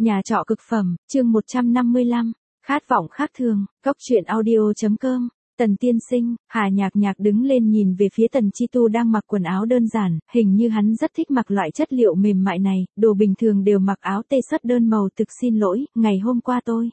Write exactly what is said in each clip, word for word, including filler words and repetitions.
Nhà trọ cực phẩm, chương một trăm năm mươi lăm, khát vọng khác thường, góc truyện audio.com, Tần tiên sinh. Hà Nhạc Nhạc đứng lên nhìn về phía Tần Chi Tu đang mặc quần áo đơn giản, hình như hắn rất thích mặc loại chất liệu mềm mại này, đồ bình thường đều mặc áo tê sớt đơn màu. Thực xin lỗi, ngày hôm qua tôi.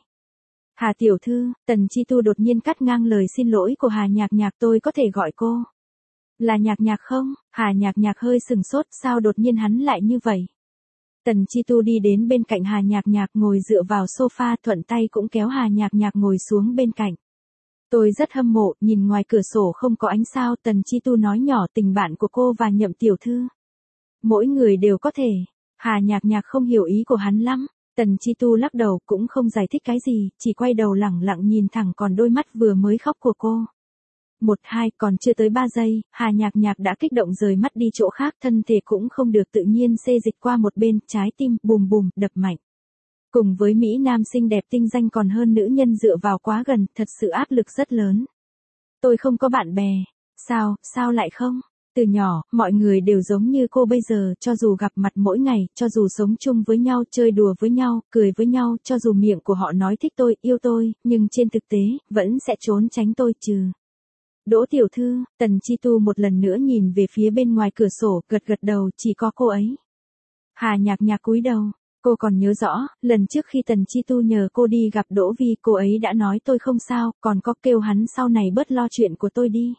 Hà tiểu thư. Tần Chi Tu đột nhiên cắt ngang lời xin lỗi của Hà Nhạc Nhạc, tôi có thể gọi cô là Nhạc Nhạc không? Hà Nhạc Nhạc hơi sừng sốt, sao đột nhiên hắn lại như vậy? Tần Chi Tu đi đến bên cạnh Hà Nhạc Nhạc, ngồi dựa vào sofa, thuận tay cũng kéo Hà Nhạc Nhạc ngồi xuống bên cạnh. Tôi rất hâm mộ, nhìn ngoài cửa sổ không có ánh sao. Tần Chi Tu nói nhỏ, tình bạn của cô và Nhậm tiểu thư. Mỗi người đều có thể. Hà Nhạc Nhạc không hiểu ý của hắn lắm. Tần Chi Tu lắc đầu, cũng không giải thích cái gì, chỉ quay đầu lẳng lặng nhìn thẳng còn đôi mắt vừa mới khóc của cô. Một hai, còn chưa tới ba giây, Hà Nhạc Nhạc đã kích động rời mắt đi chỗ khác, thân thể cũng không được tự nhiên xê dịch qua một bên, trái tim bùm bùm đập mạnh. Cùng với Mỹ Nam xinh đẹp tinh danh còn hơn nữ nhân dựa vào quá gần, thật sự áp lực rất lớn. Tôi không có bạn bè. Sao, sao lại không? Từ nhỏ, mọi người đều giống như cô bây giờ, cho dù gặp mặt mỗi ngày, cho dù sống chung với nhau, chơi đùa với nhau, cười với nhau, cho dù miệng của họ nói thích tôi, yêu tôi, nhưng trên thực tế, vẫn sẽ trốn tránh tôi trừ. Đỗ tiểu thư. Tần Chi Tu một lần nữa nhìn về phía bên ngoài cửa sổ, gật gật đầu, chỉ có cô ấy. Hà Nhạc Nhạc cúi đầu. Cô còn nhớ rõ, lần trước khi Tần Chi Tu nhờ cô đi gặp Đỗ Vi, cô ấy đã nói tôi không sao, còn có kêu hắn sau này bớt lo chuyện của tôi đi.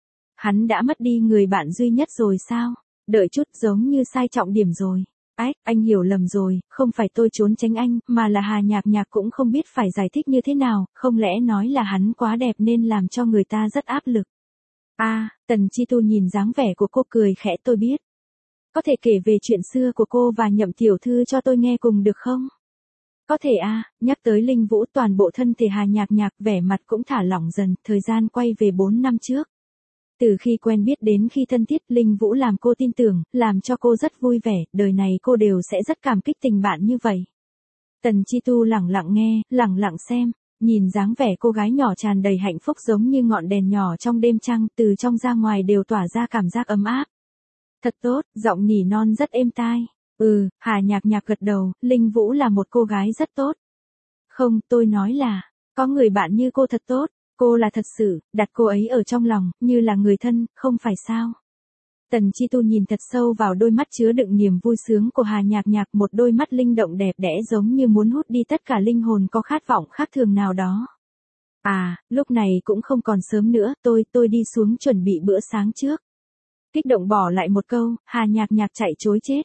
Hắn đã mất đi người bạn duy nhất rồi sao? Đợi chút, giống như sai trọng điểm rồi. Ách, anh hiểu lầm rồi, không phải tôi trốn tránh anh, mà là Hà Nhạc Nhạc cũng không biết phải giải thích như thế nào, không lẽ nói là hắn quá đẹp nên làm cho người ta rất áp lực. A, à, Tần Chi Tu nhìn dáng vẻ của cô cười khẽ, tôi biết. Có thể kể về chuyện xưa của cô và Nhậm tiểu thư cho tôi nghe cùng được không? Có thể a. À, nhắc tới Linh Vũ, toàn bộ thân thể Hà Nhạc Nhạc vẻ mặt cũng thả lỏng dần, thời gian quay về bốn năm trước. Từ khi quen biết đến khi thân thiết, Linh Vũ làm cô tin tưởng, làm cho cô rất vui vẻ, đời này cô đều sẽ rất cảm kích tình bạn như vậy. Tần Chi Tu lẳng lặng nghe, lẳng lặng xem, nhìn dáng vẻ cô gái nhỏ tràn đầy hạnh phúc giống như ngọn đèn nhỏ trong đêm trăng, từ trong ra ngoài đều tỏa ra cảm giác ấm áp. Thật tốt, giọng nỉ non rất êm tai. Ừ, Hà Nhạc Nhạc gật đầu, Linh Vũ là một cô gái rất tốt. Không, tôi nói là, có người bạn như cô thật tốt. Cô là thật sự, đặt cô ấy ở trong lòng, như là người thân, không phải sao? Tần Chi Tu nhìn thật sâu vào đôi mắt chứa đựng niềm vui sướng của Hà Nhạc Nhạc, một đôi mắt linh động đẹp đẽ giống như muốn hút đi tất cả linh hồn có khát vọng khác thường nào đó. À, lúc này cũng không còn sớm nữa, tôi, tôi đi xuống chuẩn bị bữa sáng trước. Kích động bỏ lại một câu, Hà Nhạc Nhạc chạy trối chết.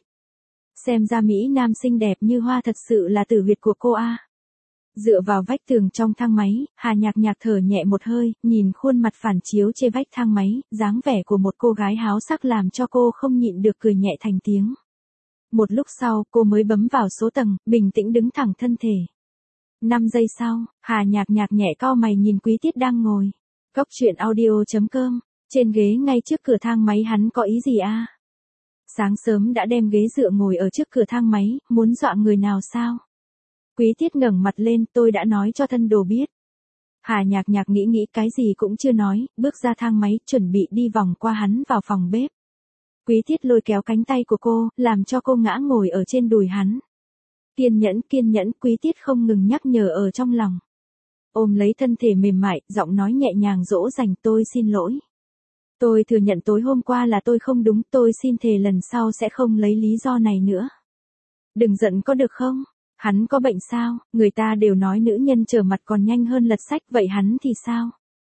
Xem ra Mỹ Nam xinh đẹp như hoa thật sự là tử huyệt của cô a. Dựa vào vách tường trong thang máy, Hà Nhạc Nhạc thở nhẹ một hơi, nhìn khuôn mặt phản chiếu trên vách thang máy, dáng vẻ của một cô gái háo sắc làm cho cô không nhịn được cười nhẹ thành tiếng. Một lúc sau, cô mới bấm vào số tầng, bình tĩnh đứng thẳng thân thể. Năm giây sau, Hà Nhạc Nhạc nhẹ cau mày nhìn Quý Tiết đang ngồi. Góc truyện audio.com, trên ghế ngay trước cửa thang máy, hắn có ý gì a? À? Sáng sớm đã đem ghế dựa ngồi ở trước cửa thang máy, muốn dọa người nào sao? Quý Tiết ngẩng mặt lên, tôi đã nói cho thân đồ biết. Hà Nhạc Nhạc nghĩ nghĩ cái gì cũng chưa nói, bước ra thang máy, chuẩn bị đi vòng qua hắn vào phòng bếp. Quý Tiết lôi kéo cánh tay của cô, làm cho cô ngã ngồi ở trên đùi hắn. Kiên nhẫn, kiên nhẫn, Quý Tiết không ngừng nhắc nhở ở trong lòng. Ôm lấy thân thể mềm mại, giọng nói nhẹ nhàng dỗ dành, tôi xin lỗi. Tôi thừa nhận tối hôm qua là tôi không đúng, tôi xin thề lần sau sẽ không lấy lý do này nữa. Đừng giận có được không? Hắn có bệnh sao? Người ta đều nói nữ nhân trở mặt còn nhanh hơn lật sách, vậy hắn thì sao?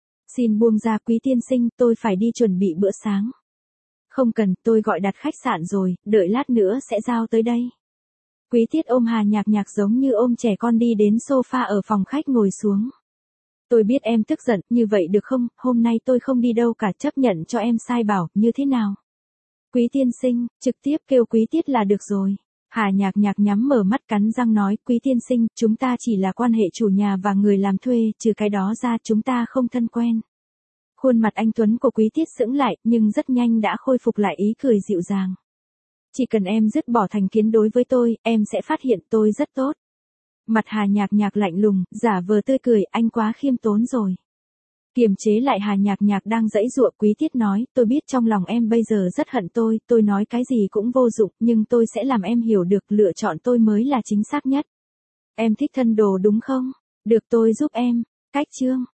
Xin buông ra Quý tiên sinh, tôi phải đi chuẩn bị bữa sáng. Không cần, tôi gọi đặt khách sạn rồi, đợi lát nữa sẽ giao tới đây. Quý Tiết ôm Hà Nhạc Nhạc giống như ôm trẻ con đi đến sofa ở phòng khách ngồi xuống. Tôi biết em tức giận, như vậy được không, hôm nay tôi không đi đâu cả, chấp nhận cho em sai bảo, như thế nào? Quý tiên sinh, trực tiếp kêu Quý Tiết là được rồi. Hà Nhạc Nhạc nhắm mở mắt cắn răng nói, Quý tiên sinh, chúng ta chỉ là quan hệ chủ nhà và người làm thuê, trừ cái đó ra chúng ta không thân quen. Khuôn mặt anh tuấn của Quý Tiết sững lại, nhưng rất nhanh đã khôi phục lại ý cười dịu dàng. Chỉ cần em dứt bỏ thành kiến đối với tôi, em sẽ phát hiện tôi rất tốt. Mặt Hà Nhạc Nhạc lạnh lùng, giả vờ tươi cười, anh quá khiêm tốn rồi. Kiềm chế lại Hà Nhạc Nhạc đang giãy giụa, Quý Tiết nói, tôi biết trong lòng em bây giờ rất hận tôi, tôi nói cái gì cũng vô dụng, nhưng tôi sẽ làm em hiểu được lựa chọn tôi mới là chính xác nhất. Em thích thân đồ đúng không? Được tôi giúp em. Cách chương.